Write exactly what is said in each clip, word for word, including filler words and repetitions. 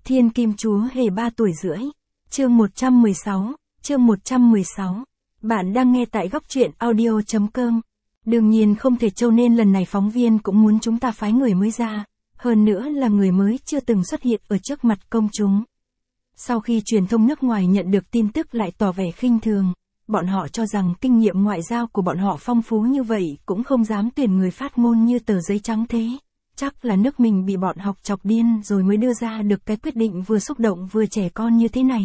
Thiên Kim Chúa Hề ba tuổi rưỡi. Chương một trăm mười sáu, chương một trăm mười sáu. Bạn đang nghe tại góc truyện audio chấm com. Đương nhiên không thể trâu nên lần này phóng viên cũng muốn chúng ta phái người mới ra, hơn nữa là người mới chưa từng xuất hiện ở trước mặt công chúng. Sau khi truyền thông nước ngoài nhận được tin tức lại tỏ vẻ khinh thường, bọn họ cho rằng kinh nghiệm ngoại giao của bọn họ phong phú như vậy cũng không dám tuyển người phát ngôn như tờ giấy trắng thế. Chắc là nước mình bị bọn học chọc điên rồi mới đưa ra được cái quyết định vừa xúc động vừa trẻ con như thế này.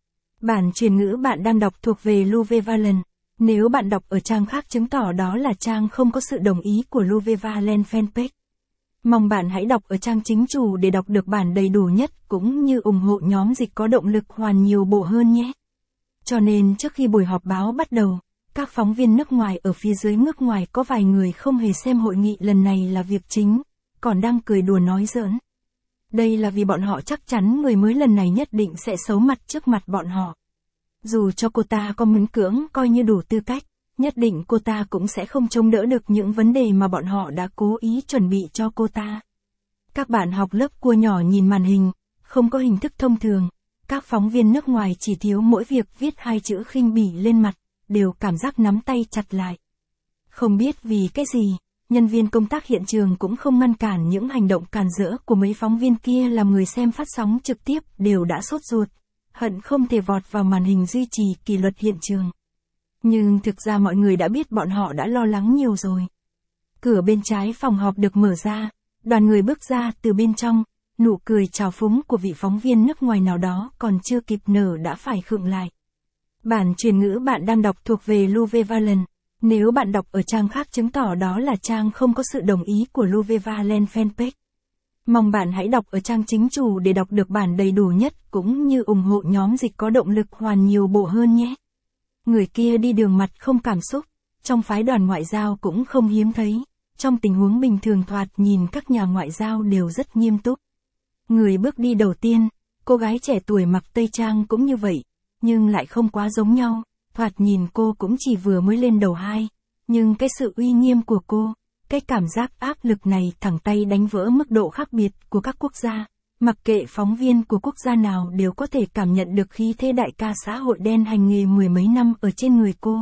Bản truyền ngữ bạn đang đọc thuộc về Luvevalent. Nếu bạn đọc ở trang khác chứng tỏ đó là trang không có sự đồng ý của Luvevalent fanpage. Mong bạn hãy đọc ở trang chính chủ để đọc được bản đầy đủ nhất cũng như ủng hộ nhóm dịch có động lực hoàn nhiều bộ hơn nhé. Cho nên trước khi buổi họp báo bắt đầu, các phóng viên nước ngoài ở phía dưới nước ngoài có vài người không hề xem hội nghị lần này là việc chính, còn đang cười đùa nói giỡn. Đây là vì bọn họ chắc chắn người mới lần này nhất định sẽ xấu mặt trước mặt bọn họ. Dù cho cô ta có miễn cưỡng coi như đủ tư cách, nhất định cô ta cũng sẽ không chống đỡ được những vấn đề mà bọn họ đã cố ý chuẩn bị cho cô ta. Các bạn học lớp cua nhỏ nhìn màn hình, không có hình thức thông thường. Các phóng viên nước ngoài chỉ thiếu mỗi việc viết hai chữ khinh bỉ lên mặt, đều cảm giác nắm tay chặt lại. Không biết vì cái gì, nhân viên công tác hiện trường cũng không ngăn cản những hành động càn rỡ của mấy phóng viên kia làm người xem phát sóng trực tiếp đều đã sốt ruột, hận không thể vọt vào màn hình duy trì kỷ luật hiện trường. Nhưng thực ra mọi người đã biết bọn họ đã lo lắng nhiều rồi. Cửa bên trái phòng họp được mở ra, đoàn người bước ra từ bên trong, nụ cười trào phúng của vị phóng viên nước ngoài nào đó còn chưa kịp nở đã phải khựng lại. Bản truyền ngữ bạn đang đọc thuộc về Luvevalent. Nếu bạn đọc ở trang khác chứng tỏ đó là trang không có sự đồng ý của Luvevalent fanpage. Mong bạn hãy đọc ở trang chính chủ để đọc được bản đầy đủ nhất cũng như ủng hộ nhóm dịch có động lực hoàn nhiều bộ hơn nhé. Người kia đi đường mặt không cảm xúc, trong phái đoàn ngoại giao cũng không hiếm thấy, trong tình huống bình thường thoạt nhìn các nhà ngoại giao đều rất nghiêm túc. Người bước đi đầu tiên, cô gái trẻ tuổi mặc tây trang cũng như vậy, nhưng lại không quá giống nhau, thoạt nhìn cô cũng chỉ vừa mới lên đầu hai, nhưng cái sự uy nghiêm của cô, cái cảm giác áp lực này thẳng tay đánh vỡ mức độ khác biệt của các quốc gia, mặc kệ phóng viên của quốc gia nào đều có thể cảm nhận được khí thế đại ca xã hội đen hành nghề mười mấy năm ở trên người cô.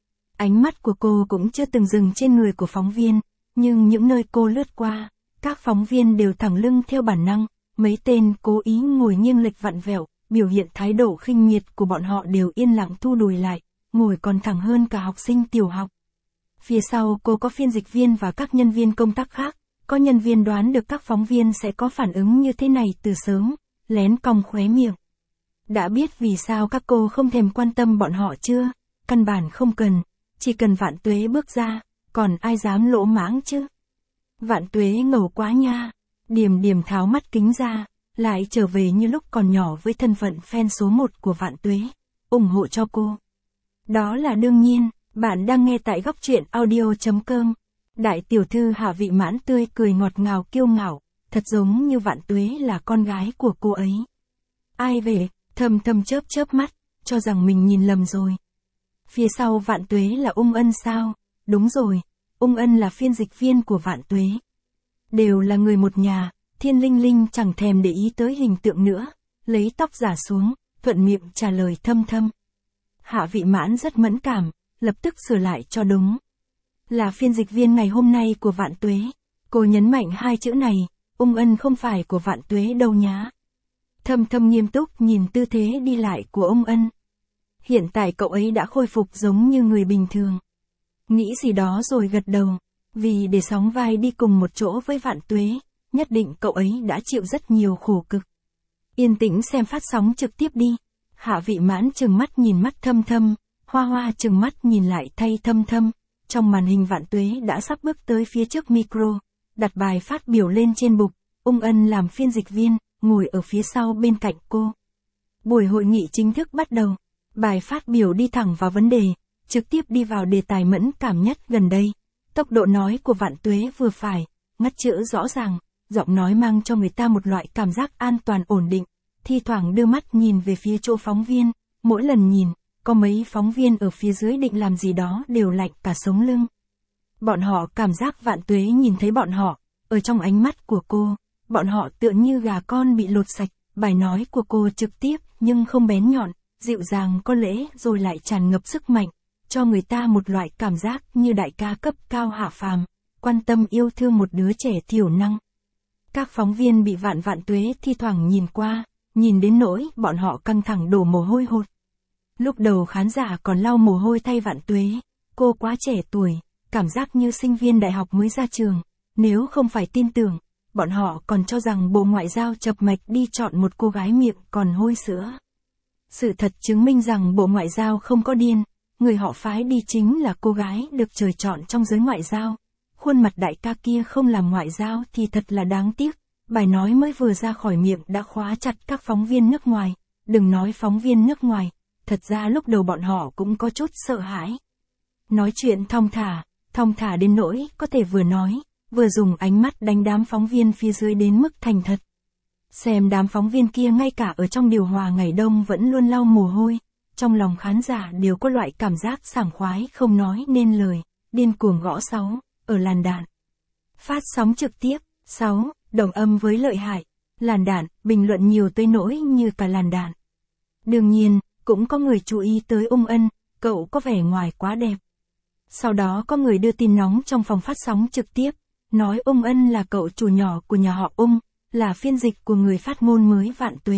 Ánh mắt của cô cũng chưa từng dừng trên người của phóng viên, nhưng những nơi cô lướt qua, các phóng viên đều thẳng lưng theo bản năng, mấy tên cố ý ngồi nghiêng lệch vặn vẹo, biểu hiện thái độ khinh miệt của bọn họ đều yên lặng thu đùi lại, ngồi còn thẳng hơn cả học sinh tiểu học. Phía sau cô có phiên dịch viên và các nhân viên công tác khác, có nhân viên đoán được các phóng viên sẽ có phản ứng như thế này từ sớm, lén cong khóe miệng. Đã biết vì sao các cô không thèm quan tâm bọn họ chưa? Căn bản không cần, chỉ cần Vạn Tuế bước ra, còn ai dám lỗ mãng chứ? Vạn Tuế ngầu quá nha. Điềm Điềm tháo mắt kính ra, lại trở về như lúc còn nhỏ với thân phận fan số một của Vạn Tuế, ủng hộ cho cô. Đó là đương nhiên, bạn đang nghe tại góc truyện audio chấm com. Đại tiểu thư Hạ Vị Mãn tươi cười ngọt ngào kiêu ngạo, thật giống như Vạn Tuế là con gái của cô ấy. Ai về, thầm thầm chớp chớp mắt, cho rằng mình nhìn lầm rồi. Phía sau Vạn Tuế là Ung Ân sao? Đúng rồi, Ung Ân là phiên dịch viên của Vạn Tuế. Đều là người một nhà, Thiên Linh Linh chẳng thèm để ý tới hình tượng nữa, lấy tóc giả xuống, thuận miệng trả lời thâm thâm. Hạ Vị Mãn rất mẫn cảm, lập tức sửa lại cho đúng. Là phiên dịch viên ngày hôm nay của Vạn Tuế. Cô nhấn mạnh hai chữ này, Ung Ân không phải của Vạn Tuế đâu nhá. Thâm thâm nghiêm túc nhìn tư thế đi lại của Ung Ân. Hiện tại cậu ấy đã khôi phục giống như người bình thường. Nghĩ gì đó rồi gật đầu. Vì để sóng vai đi cùng một chỗ với Vạn Tuế, nhất định cậu ấy đã chịu rất nhiều khổ cực. Yên tĩnh xem phát sóng trực tiếp đi. Hạ Vị Mãn trừng mắt nhìn mắt thâm thâm, Hoa Hoa trừng mắt nhìn lại thay thâm thâm. Trong màn hình Vạn Tuế đã sắp bước tới phía trước micro, đặt bài phát biểu lên trên bục, Ung Ân làm phiên dịch viên, ngồi ở phía sau bên cạnh cô. Buổi hội nghị chính thức bắt đầu, bài phát biểu đi thẳng vào vấn đề, trực tiếp đi vào đề tài mẫn cảm nhất gần đây. Tốc độ nói của Vạn Tuế vừa phải, ngắt chữ rõ ràng, giọng nói mang cho người ta một loại cảm giác an toàn ổn định, thi thoảng đưa mắt nhìn về phía chỗ phóng viên, mỗi lần nhìn, có mấy phóng viên ở phía dưới định làm gì đó đều lạnh cả sống lưng. Bọn họ cảm giác Vạn Tuế nhìn thấy bọn họ, ở trong ánh mắt của cô, bọn họ tựa như gà con bị lột sạch, Bài nói của cô trực tiếp nhưng không bén nhọn, dịu dàng có lễ rồi lại tràn ngập sức mạnh, cho người ta một loại cảm giác như đại ca cấp cao hạ phàm, quan tâm yêu thương một đứa trẻ thiểu năng. Các phóng viên bị Vạn Vạn Tuế thi thoảng nhìn qua, nhìn đến nỗi bọn họ căng thẳng đổ mồ hôi hột. Lúc đầu khán giả còn lau mồ hôi thay Vạn Tuế, cô quá trẻ tuổi, cảm giác như sinh viên đại học mới ra trường, nếu không phải tin tưởng, bọn họ còn cho rằng Bộ Ngoại giao chập mạch đi chọn một cô gái miệng còn hôi sữa. Sự thật chứng minh rằng Bộ Ngoại giao không có điên, người họ phái đi chính là cô gái được trời chọn trong giới ngoại giao. Khuôn mặt đại ca kia không làm ngoại giao thì thật là đáng tiếc, bài nói mới vừa ra khỏi miệng đã khóa chặt các phóng viên nước ngoài, đừng nói phóng viên nước ngoài, thật ra lúc đầu bọn họ cũng có chút sợ hãi. Nói chuyện thong thả, thong thả đến nỗi có thể vừa nói, vừa dùng ánh mắt đánh đám phóng viên phía dưới đến mức thành thật. Xem đám phóng viên kia ngay cả ở trong điều hòa ngày đông vẫn luôn lau mồ hôi, trong lòng khán giả đều có loại cảm giác sảng khoái không nói nên lời, điên cuồng gõ sáu, ở làn đạn. Phát sóng trực tiếp, sáu, đồng âm với lợi hại, làn đạn, bình luận nhiều tới nỗi như cả làn đạn. Đương nhiên, cũng có người chú ý tới Ung Ân, cậu có vẻ ngoài quá đẹp. Sau đó có người đưa tin nóng trong phòng phát sóng trực tiếp, nói Ung Ân là cậu chủ nhỏ của nhà họ Ung, là phiên dịch của người phát ngôn mới Vạn Tuế.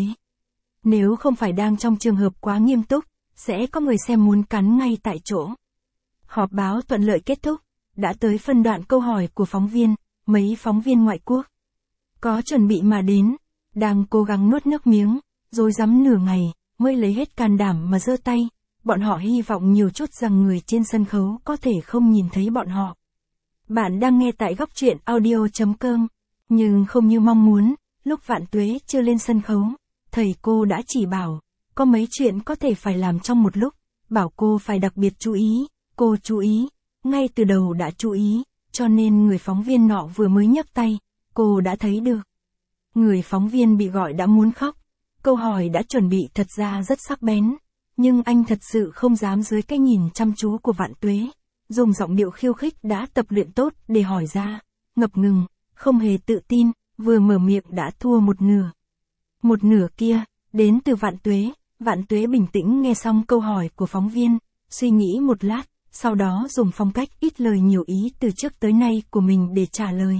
Nếu không phải đang trong trường hợp quá nghiêm túc, sẽ có người xem muốn cắn ngay tại chỗ. Họp báo thuận lợi kết thúc, đã tới phân đoạn câu hỏi của phóng viên, mấy phóng viên ngoại quốc. Có chuẩn bị mà đến, đang cố gắng nuốt nước miếng, rồi rắm nửa ngày, mới lấy hết can đảm mà giơ tay, bọn họ hy vọng nhiều chút rằng người trên sân khấu có thể không nhìn thấy bọn họ. Bạn đang nghe tại góc truyện audio chấm com, nhưng không như mong muốn, lúc Vạn Tuế chưa lên sân khấu, thầy cô đã chỉ bảo, có mấy chuyện có thể phải làm trong một lúc, bảo cô phải đặc biệt chú ý, cô chú ý, ngay từ đầu đã chú ý, cho nên người phóng viên nọ vừa mới nhấc tay, cô đã thấy được. Người phóng viên bị gọi đã muốn khóc, câu hỏi đã chuẩn bị thật ra rất sắc bén, nhưng anh thật sự không dám dưới cái nhìn chăm chú của Vạn Tuế, dùng giọng điệu khiêu khích đã tập luyện tốt để hỏi ra, ngập ngừng, không hề tự tin, vừa mở miệng đã thua một nửa. Một nửa kia, đến từ Vạn Tuế, Vạn Tuế bình tĩnh nghe xong câu hỏi của phóng viên, suy nghĩ một lát, sau đó dùng phong cách ít lời nhiều ý từ trước tới nay của mình để trả lời.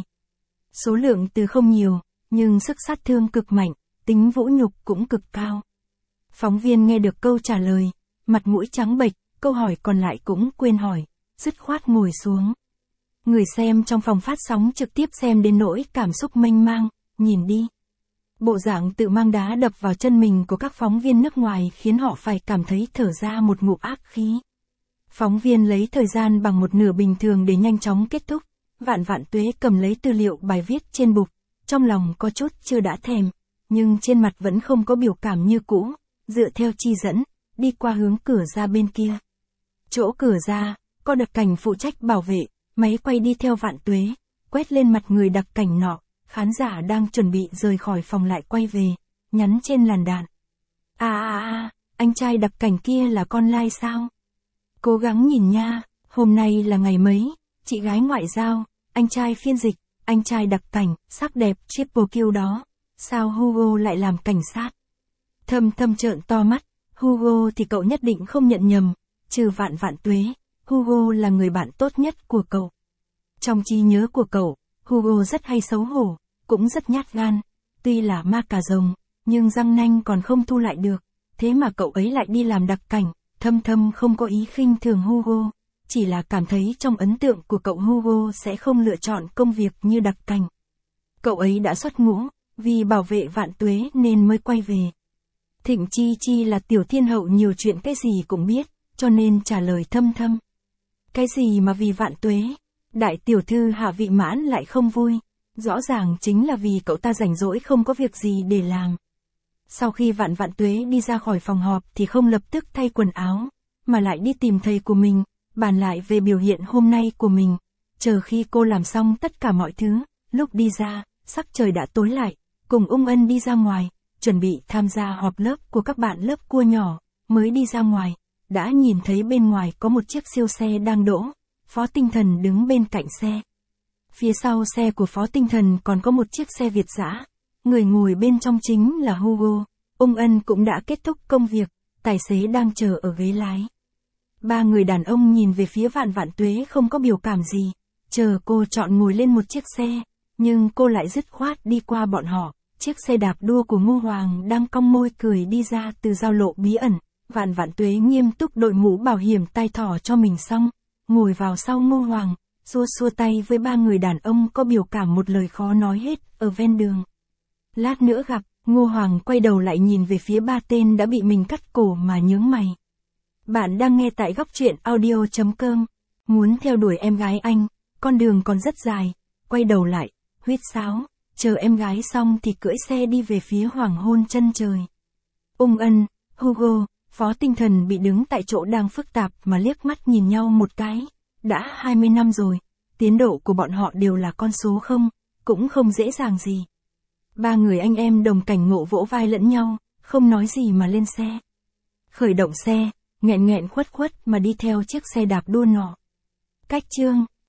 Số lượng từ không nhiều, nhưng sức sát thương cực mạnh, tính vũ nhục cũng cực cao. Phóng viên nghe được câu trả lời, mặt mũi trắng bệch, câu hỏi còn lại cũng quên hỏi, dứt khoát ngồi xuống. Người xem trong phòng phát sóng trực tiếp xem đến nỗi cảm xúc mênh mang, nhìn đi. Bộ dạng tự mang đá đập vào chân mình của các phóng viên nước ngoài khiến họ phải cảm thấy thở ra một ngụm ác khí. Phóng viên lấy thời gian bằng một nửa bình thường để nhanh chóng kết thúc, Vạn Vạn Tuế cầm lấy tư liệu bài viết trên bục, trong lòng có chút chưa đã thèm, nhưng trên mặt vẫn không có biểu cảm như cũ, dựa theo chi dẫn, đi qua hướng cửa ra bên kia. Chỗ cửa ra, có đặc cảnh phụ trách bảo vệ, máy quay đi theo Vạn Tuế, quét lên mặt người đặc cảnh nọ, khán giả đang chuẩn bị rời khỏi phòng lại quay về, nhắn trên làn đạn. À à à, anh trai đặc cảnh kia là con lai sao? Cố gắng nhìn nha, hôm nay là ngày mấy, chị gái ngoại giao, anh trai phiên dịch, anh trai đặc cảnh, sắc đẹp triple kill đó, sao Hugo lại làm cảnh sát? Thâm thâm trợn to mắt, Hugo thì cậu nhất định không nhận nhầm, trừ Vạn Vạn Tuế, Hugo là người bạn tốt nhất của cậu. Trong trí nhớ của cậu, Hugo rất hay xấu hổ, cũng rất nhát gan, tuy là ma cà rồng, nhưng răng nanh còn không thu lại được, thế mà cậu ấy lại đi làm đặc cảnh. Thâm thâm không có ý khinh thường Hugo, chỉ là cảm thấy trong ấn tượng của cậu Hugo sẽ không lựa chọn công việc như đặc cảnh. Cậu ấy đã xuất ngũ, vì bảo vệ Vạn Tuế nên mới quay về. Thịnh Chi Chi là tiểu thiên hậu nhiều chuyện cái gì cũng biết, cho nên trả lời thâm thâm. Cái gì mà vì Vạn Tuế, đại tiểu thư Hạ Vị Mãn lại không vui, rõ ràng chính là vì cậu ta rảnh rỗi không có việc gì để làm. Sau khi Vạn Vạn Tuế đi ra khỏi phòng họp thì không lập tức thay quần áo, mà lại đi tìm thầy của mình, bàn lại về biểu hiện hôm nay của mình. Chờ khi cô làm xong tất cả mọi thứ, lúc đi ra, sắc trời đã tối lại, cùng Ung Ân đi ra ngoài, chuẩn bị tham gia họp lớp của các bạn lớp cua nhỏ, mới đi ra ngoài, đã nhìn thấy bên ngoài có một chiếc siêu xe đang đỗ, Phó Tinh Thần đứng bên cạnh xe. Phía sau xe của Phó Tinh Thần còn có một chiếc xe Việt dã, Người ngồi bên trong chính là Hugo. Ung Ân cũng đã kết thúc công việc, tài xế đang chờ ở ghế lái. Ba người đàn ông nhìn về phía Vạn Vạn Tuế không có biểu cảm gì, chờ cô chọn ngồi lên một chiếc xe, nhưng cô lại dứt khoát đi qua bọn họ. Chiếc xe đạp đua của Ngô Hoàng đang cong môi cười đi ra từ giao lộ bí ẩn. Vạn Vạn Tuế nghiêm túc đội mũ bảo hiểm tai thỏ cho mình xong, ngồi vào sau Ngô Hoàng, xua xua tay với ba người đàn ông có biểu cảm một lời khó nói hết ở ven đường. Lát nữa gặp, Ngô Hoàng quay đầu lại nhìn về phía ba tên đã bị mình cắt cổ mà nhướng mày. Bạn đang nghe tại góc truyện audio chấm com. Muốn theo đuổi em gái anh, con đường còn rất dài. Quay đầu lại, huýt sáo, chờ em gái xong thì cưỡi xe đi về phía hoàng hôn chân trời. Ung Ân, Hugo, Phó Tinh Thần bị đứng tại chỗ đang phức tạp mà liếc mắt nhìn nhau một cái. Đã hai mươi năm rồi, tiến độ của bọn họ đều là con số không, cũng không dễ dàng gì. Ba người anh em đồng cảnh ngộ vỗ vai lẫn nhau, không nói gì mà lên xe. Khởi động xe, nghẹn nghẹn khuất khuất mà đi theo chiếc xe đạp đua nọ. Cách chương